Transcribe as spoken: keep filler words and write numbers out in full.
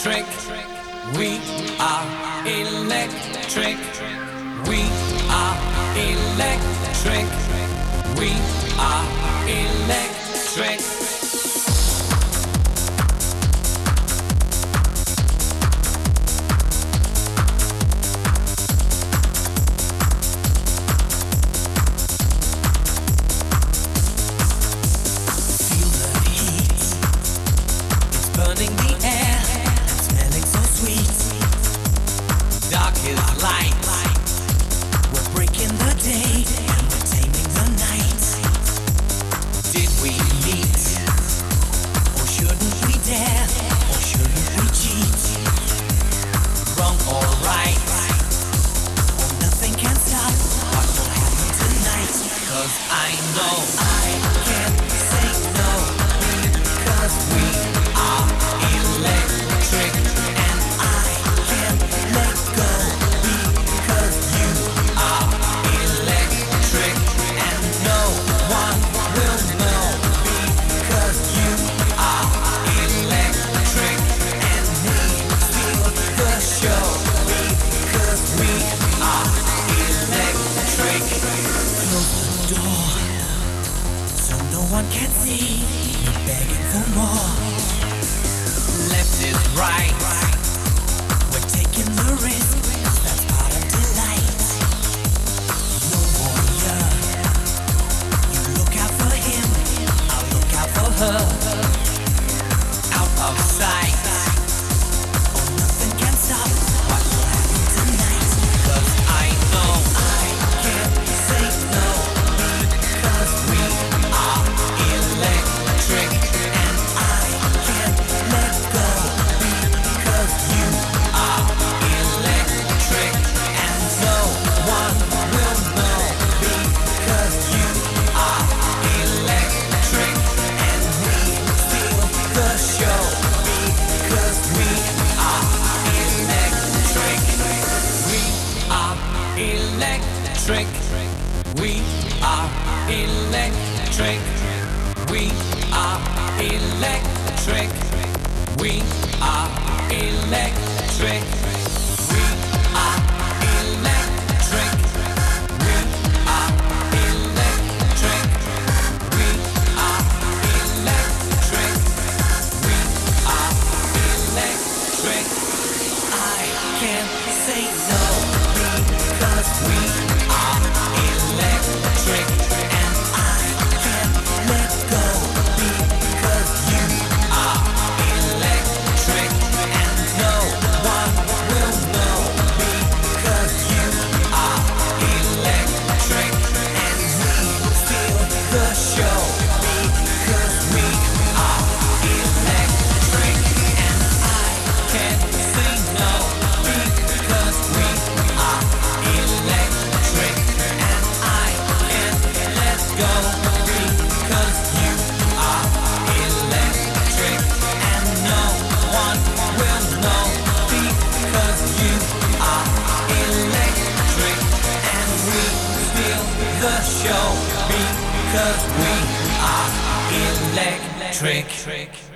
electric. We are electric. We are electric. We are electric. Burning the air, smelling so sweet. Dark is light. We're breaking the day and we're taming the night. Did we meet? Or shouldn't we dare? Or shouldn't we cheat? Wrong or right? Or nothing can stop what will happen tonight. Cause I know I can't say no, because we are electric, and I can't let go because you are electric, and no one will know because you are electric, and we steal the show because we are electric. Close the door so no one can see you begging for more. Left is right. We're taking the risk, 'cause that's part of delight. No warrior. You look out for him, I'll look out for her. Out of sight. Oh, nothing can stop what will happen tonight. 'Cause I know I can't say no, because we are electric, and I can't let go because you are electric, and no one will know because you are electric, and we steal the show because we are electric. We are electric. We are electric. We are electric. We are electric. We are electric. We are electric. We are electric. We are electric. I can't say no because we are electric, and I can't let go because you are electric, and no one will know because you are electric, and we steal the show because we are electric, and I can't say no because we are electric, and I can't let go because you are electric, and no one will know because you are electric, and we steal the show because we are electric.